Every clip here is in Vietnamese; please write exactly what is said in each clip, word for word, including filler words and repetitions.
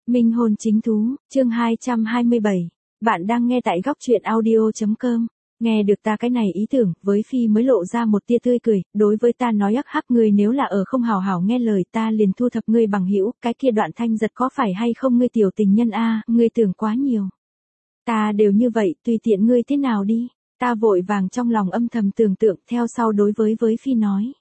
Minh hôn chính thú, chương hai trăm hai mươi bảy. Bạn đang nghe tại góc truyện audio chấm com. Nghe được ta cái này ý tưởng, với Phi mới lộ ra một tia tươi cười, đối với ta nói hắc hắc, ngươi nếu là ở không hào hảo nghe lời ta liền thu thập ngươi bằng hữu, cái kia Đoạn Thanh Giật có phải hay không ngươi tiểu tình nhân a, ngươi tưởng quá nhiều. Ta đều như vậy, tùy tiện ngươi thế nào đi. Ta vội vàng trong lòng âm thầm tưởng tượng, theo sau đối với với Phi nói.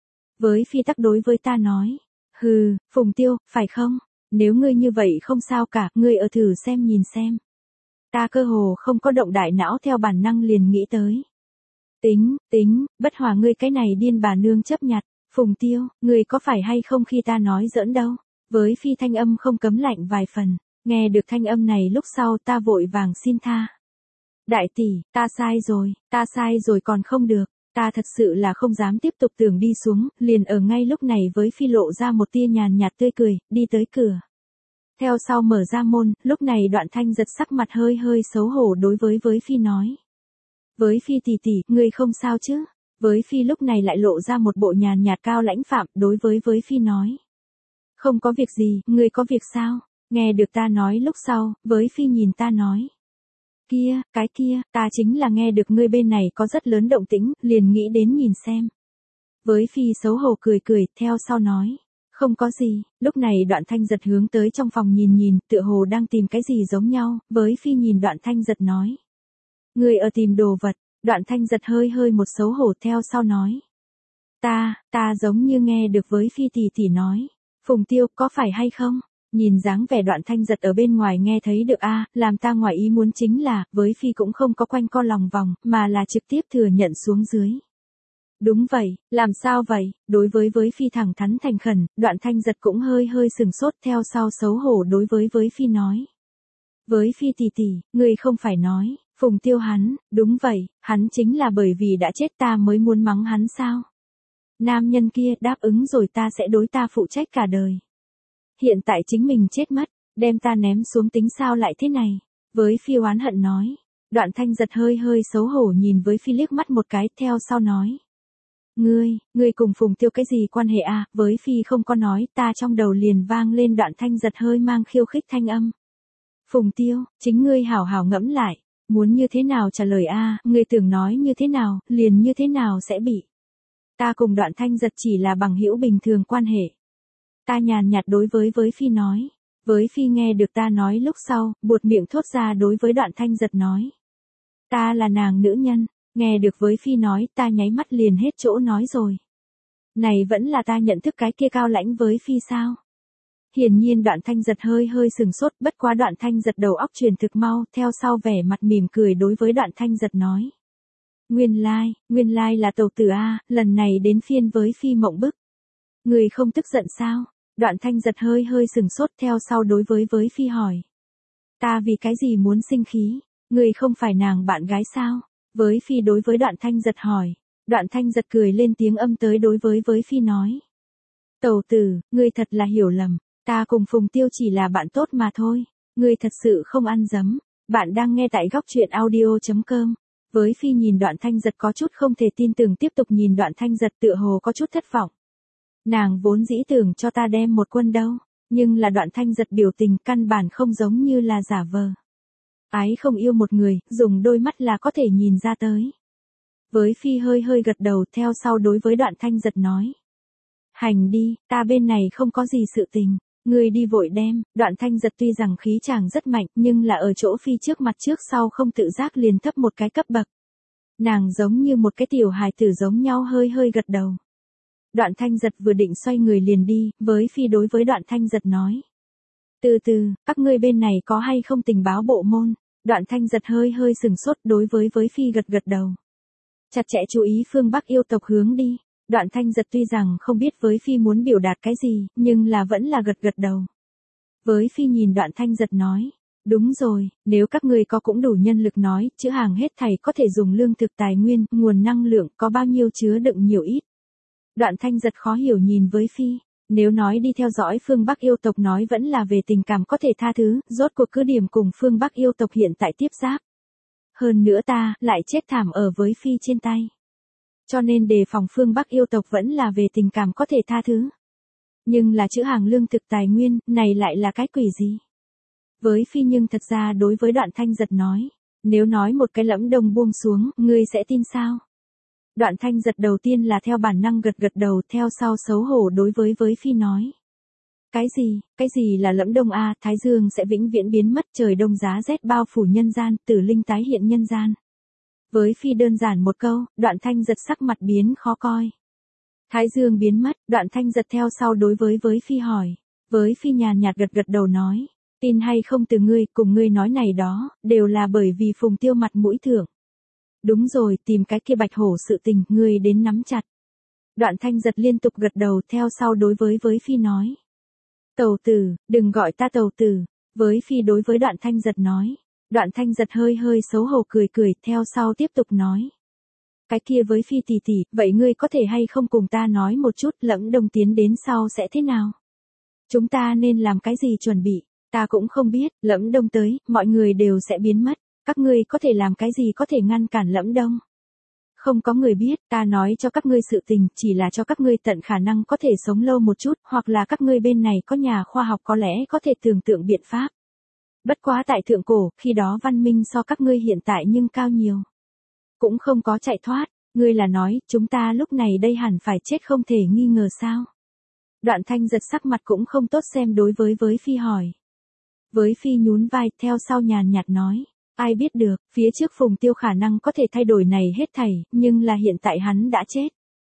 Với Phi tắc đối với ta nói, hừ, Phùng Tiêu, phải không? Nếu ngươi như vậy không sao cả, ngươi ở thử xem nhìn xem. Ta cơ hồ không có động đại não, theo bản năng liền nghĩ tới. Tính, tính, bất hòa ngươi cái này điên bà nương chấp nhặt. Phùng Tiêu, ngươi có phải hay không khi ta nói giỡn đâu. Với Phi thanh âm không cấm lạnh vài phần. Nghe được thanh âm này lúc sau ta vội vàng xin tha. Đại tỷ, ta sai rồi, ta sai rồi còn không được. Ta thật sự là không dám tiếp tục tưởng đi xuống, liền ở ngay lúc này với Phi lộ ra một tia nhàn nhạt tươi cười, đi tới cửa. Theo sau mở ra môn, lúc này Đoạn Thanh Giật sắc mặt hơi hơi xấu hổ đối với với Phi nói. Với Phi tỷ tỷ, ngươi không sao chứ? Với Phi lúc này lại lộ ra một bộ nhàn nhạt cao lãnh phạm đối với với Phi nói. Không có việc gì, ngươi có việc sao? Nghe được ta nói lúc sau, với Phi nhìn ta nói. Kia, cái kia, ta chính là nghe được ngươi bên này có rất lớn động tĩnh, liền nghĩ đến nhìn xem. Với Phi xấu hổ cười cười, theo sau nói. Không có gì, lúc này Đoạn Thanh Giật hướng tới trong phòng nhìn nhìn, tựa hồ đang tìm cái gì giống nhau, với Phi nhìn Đoạn Thanh Giật nói. Ngươi ở tìm đồ vật, Đoạn Thanh Giật hơi hơi một xấu hổ theo sau nói. Ta, ta giống như nghe được với Phi tỷ tỷ nói. Phùng Tiêu, có phải hay không? Nhìn dáng vẻ Đoạn Thanh Giật ở bên ngoài nghe thấy được a, làm ta ngoài ý muốn chính là, với Phi cũng không có quanh co lòng vòng, mà là trực tiếp thừa nhận xuống dưới. Đúng vậy, làm sao vậy? Đối với với Phi thẳng thắn thành khẩn, Đoạn Thanh Giật cũng hơi hơi sừng sốt theo sau xấu hổ đối với với Phi nói. Với Phi tỷ tỷ, ngươi không phải nói, Phùng Tiêu hắn, đúng vậy, hắn chính là bởi vì đã chết ta mới muốn mắng hắn sao? Nam nhân kia đáp ứng rồi ta sẽ đối ta phụ trách cả đời. Hiện tại chính mình chết mất, đem ta ném xuống tính sao lại thế này? Với Phi oán hận nói. Đoạn Thanh Giật hơi hơi xấu hổ nhìn với Phi liếc mắt một cái, theo sau nói. Ngươi, ngươi cùng Phùng Tiêu cái gì quan hệ à? Với Phi không có nói, ta trong đầu liền vang lên Đoạn Thanh Giật hơi mang khiêu khích thanh âm. Phùng Tiêu, chính ngươi hảo hảo ngẫm lại, muốn như thế nào trả lời a, à? Ngươi tưởng nói như thế nào, liền như thế nào sẽ bị. Ta cùng Đoạn Thanh Giật chỉ là bằng hữu bình thường quan hệ. Ta nhàn nhạt đối với với Phi nói. Với Phi nghe được ta nói lúc sau, buột miệng thốt ra đối với Đoạn Thanh Giật nói. Ta là nàng nữ nhân, nghe được với Phi nói, ta nháy mắt liền hết chỗ nói rồi. Này vẫn là ta nhận thức cái kia cao lãnh với Phi sao? Hiển nhiên Đoạn Thanh Giật hơi hơi sừng sốt, bất quá Đoạn Thanh Giật đầu óc truyền thực mau, theo sau vẻ mặt mỉm cười đối với Đoạn Thanh Giật nói. Nguyên lai, like, nguyên lai like là tẩu tử a, lần này đến phiên với Phi mộng bức. Người không tức giận sao? Đoạn Thanh Giật hơi hơi sừng sốt theo sau đối với với Phi hỏi. Ta vì cái gì muốn sinh khí? Người không phải nàng bạn gái sao? Với Phi đối với Đoạn Thanh Giật hỏi. Đoạn Thanh Giật cười lên tiếng âm tới đối với với Phi nói. Tẩu tử, ngươi thật là hiểu lầm. Ta cùng Phùng Tiêu chỉ là bạn tốt mà thôi. Ngươi thật sự không ăn dấm. Bạn đang nghe tại góc truyện audio chấm com. Với Phi nhìn Đoạn Thanh Giật có chút không thể tin tưởng, tiếp tục nhìn Đoạn Thanh Giật tựa hồ có chút thất vọng. Nàng vốn dĩ tưởng cho ta đem một quân đâu, nhưng là Đoạn Thanh Giật biểu tình căn bản không giống như là giả vờ. Ái không yêu một người, dùng đôi mắt là có thể nhìn ra tới. Với Phi hơi hơi gật đầu theo sau đối với Đoạn Thanh Giật nói. Hành đi, ta bên này không có gì sự tình, ngươi đi vội đem. Đoạn Thanh Giật tuy rằng khí chàng rất mạnh nhưng là ở chỗ Phi trước mặt trước sau không tự giác liền thấp một cái cấp bậc. Nàng giống như một cái tiểu hài tử giống nhau hơi hơi gật đầu. Đoạn Thanh Giật vừa định xoay người liền đi, với Phi đối với Đoạn Thanh Giật nói. Từ từ, các ngươi bên này có hay không tình báo bộ môn? Đoạn Thanh Giật hơi hơi sừng sốt đối với với Phi gật gật đầu. Chặt chẽ chú ý phương Bắc yêu tộc hướng đi. Đoạn Thanh Giật tuy rằng không biết với Phi muốn biểu đạt cái gì, nhưng là vẫn là gật gật đầu. Với Phi nhìn Đoạn Thanh Giật nói. Đúng rồi, nếu các ngươi có cũng đủ nhân lực nói, chữ hàng hết thảy có thể dùng lương thực tài nguyên, nguồn năng lượng, có bao nhiêu chứa đựng nhiều ít. Đoạn Thanh Giật khó hiểu nhìn với Phi, nếu nói đi theo dõi phương Bắc yêu tộc nói vẫn là về tình cảm có thể tha thứ, rốt cuộc cứ điểm cùng phương Bắc yêu tộc hiện tại tiếp giáp. Hơn nữa ta, lại chết thảm ở với Phi trên tay. Cho nên đề phòng phương Bắc yêu tộc vẫn là về tình cảm có thể tha thứ. Nhưng là chữ hàng lương thực tài nguyên, này lại là cái quỷ gì? Với Phi nhưng thật ra đối với Đoạn Thanh Giật nói, nếu nói một cái Lẫm Đông buông xuống, ngươi sẽ tin sao? Đoạn Thanh Giật đầu tiên là theo bản năng gật gật đầu, theo sau xấu hổ đối với với Phi nói. Cái gì, cái gì là Lẫm Đông a? Thái Dương sẽ vĩnh viễn biến mất, trời đông giá rét bao phủ nhân gian, tử linh tái hiện nhân gian. Với Phi đơn giản một câu, Đoạn Thanh Giật sắc mặt biến khó coi. Thái Dương biến mất, Đoạn Thanh Giật theo sau đối với với Phi hỏi. Với Phi nhàn nhạt gật gật đầu nói, tin hay không từ ngươi, cùng ngươi nói này đó, đều là bởi vì Phùng Tiêu mặt mũi thưởng. Đúng rồi, tìm cái kia bạch hổ sự tình, ngươi đến nắm chặt. Đoạn Thanh Giật liên tục gật đầu, theo sau đối với với Phi nói. Tẩu tử, đừng gọi ta tẩu tử. Với Phi đối với Đoạn Thanh Giật nói. Đoạn Thanh Giật hơi hơi xấu hổ cười cười, theo sau tiếp tục nói. Cái kia với Phi tỷ tỷ, vậy ngươi có thể hay không cùng ta nói một chút, Lẫm Đông tiến đến sau sẽ thế nào? Chúng ta nên làm cái gì chuẩn bị? Ta cũng không biết, Lẫm Đông tới, mọi người đều sẽ biến mất. Các ngươi có thể làm cái gì có thể ngăn cản Lẫm Đông? Không có người biết, ta nói cho các ngươi sự tình, chỉ là cho các ngươi tận khả năng có thể sống lâu một chút, hoặc là các ngươi bên này có nhà khoa học có lẽ có thể tưởng tượng biện pháp. Bất quá tại thượng cổ, khi đó văn minh so các ngươi hiện tại nhưng cao nhiều. Cũng không có chạy thoát, ngươi là nói, chúng ta lúc này đây hẳn phải chết không thể nghi ngờ sao? Đoạn Thanh Giật sắc mặt cũng không tốt xem đối với với Phi hỏi. Với Phi nhún vai, theo sau nhàn nhạt nói. Ai biết được, phía trước Phùng Tiêu khả năng có thể thay đổi này hết thảy, nhưng là hiện tại hắn đã chết.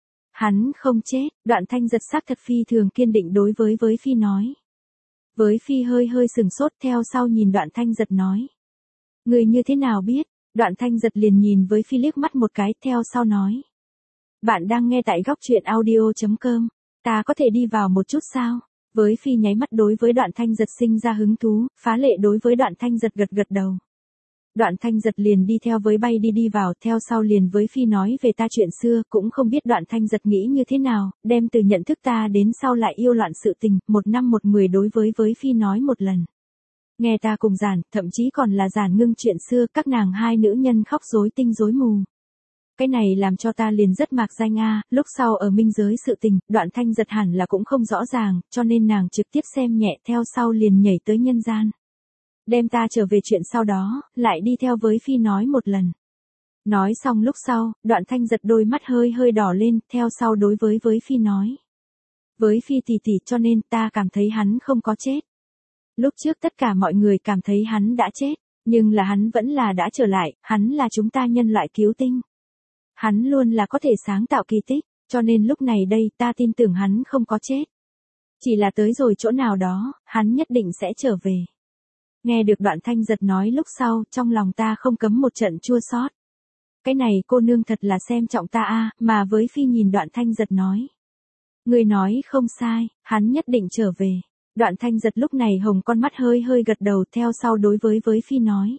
Hắn không chết, Đoạn Thanh Giật sắc thật phi thường kiên định đối với với Phi nói. Với Phi hơi hơi sừng sốt, theo sau nhìn Đoạn Thanh Giật nói. Người như thế nào biết? Đoạn Thanh Giật liền nhìn với Phi liếc mắt một cái, theo sau nói. Bạn đang nghe tại góc truyện audio chấm com, ta có thể đi vào một chút sao? Với Phi nháy mắt đối với Đoạn Thanh Giật sinh ra hứng thú, phá lệ đối với Đoạn Thanh Giật gật gật đầu. Đoạn Thanh Giật liền đi theo với bay đi đi vào, theo sau liền với Phi nói về ta chuyện xưa, cũng không biết Đoạn Thanh Giật nghĩ như thế nào, đem từ nhận thức ta đến sau lại yêu loạn sự tình, một năm một mười đối với với Phi nói một lần. Nghe ta cùng giản, thậm chí còn là giản ngưng chuyện xưa, các nàng hai nữ nhân khóc rối tinh rối mù. Cái này làm cho ta liền rất mạc danh a, lúc sau ở minh giới sự tình, Đoạn Thanh Giật hẳn là cũng không rõ ràng, cho nên nàng trực tiếp xem nhẹ, theo sau liền nhảy tới nhân gian. Đem ta trở về chuyện sau đó, lại đi theo với Phi nói một lần. Nói xong lúc sau, Đoạn Thanh Giật đôi mắt hơi hơi đỏ lên, theo sau đối với với Phi nói. Với Phi tỷ tỷ, cho nên ta cảm thấy hắn không có chết. Lúc trước tất cả mọi người cảm thấy hắn đã chết, nhưng là hắn vẫn là đã trở lại, hắn là chúng ta nhân loại cứu tinh. Hắn luôn là có thể sáng tạo kỳ tích, cho nên lúc này đây ta tin tưởng hắn không có chết. Chỉ là tới rồi chỗ nào đó, hắn nhất định sẽ trở về. Nghe được Đoạn Thanh Giật nói lúc sau, trong lòng ta không cấm một trận chua xót. Cái này cô nương thật là xem trọng ta a, mà với Phi nhìn Đoạn Thanh Giật nói. Người nói không sai, hắn nhất định trở về. Đoạn Thanh Giật lúc này hồng con mắt hơi hơi gật đầu, theo sau đối với với Phi nói.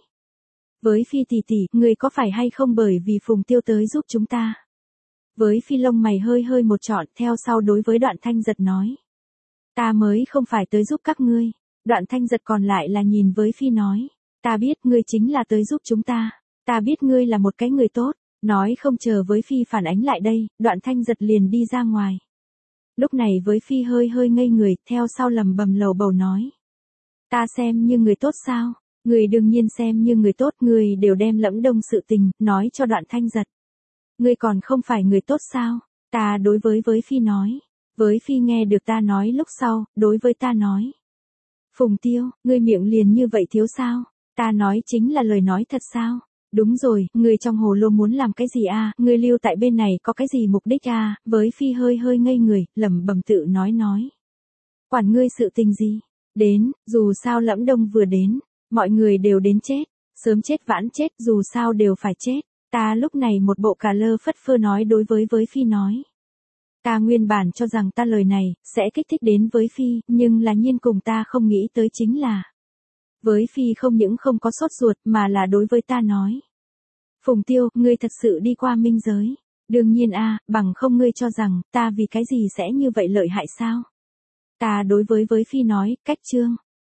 Với Phi tỷ tỷ, người có phải hay không bởi vì Phùng Tiêu tới giúp chúng ta? Với Phi lông mày hơi hơi một trọn, theo sau đối với Đoạn Thanh Giật nói. Ta mới không phải tới giúp các ngươi. Đoạn Thanh Giật còn lại là nhìn với Phi nói. Ta biết ngươi chính là tới giúp chúng ta. Ta biết ngươi là một cái người tốt. Nói không chờ với Phi phản ánh lại đây, Đoạn Thanh Giật liền đi ra ngoài. Lúc này với Phi hơi hơi ngây người, theo sau lầm bầm lầu bầu nói. Ta xem như người tốt sao? Người đương nhiên xem như người tốt, người đều đem Lẫm Đông sự tình, nói cho Đoạn Thanh Giật. Ngươi còn không phải người tốt sao? Ta đối với với Phi nói. Với Phi nghe được ta nói lúc sau, đối với ta nói. Phùng Tiêu, ngươi miệng liền như vậy thiếu sao? Ta nói chính là lời nói thật sao? Đúng rồi, ngươi trong hồ lô muốn làm cái gì a? Ngươi lưu tại bên này có cái gì mục đích a? Với Phi hơi hơi ngây người, lẩm bẩm tự nói nói. Quản ngươi sự tình gì? Đến, dù sao Lẫm Đông vừa đến, mọi người đều đến chết, sớm chết vãn chết, dù sao đều phải chết. Ta lúc này một bộ cà lơ phất phơ nói đối với với Phi nói. Ta nguyên bản cho rằng ta lời này, sẽ kích thích đến với Phi, nhưng là nhiên cùng ta không nghĩ tới chính là. Với Phi không những không có sốt ruột mà là đối với ta nói. Phùng Tiêu, ngươi thật sự đi qua minh giới. Đương nhiên a, bằng không ngươi cho rằng, ta vì cái gì sẽ như vậy lợi hại sao? Ta đối với với Phi nói, cách chương.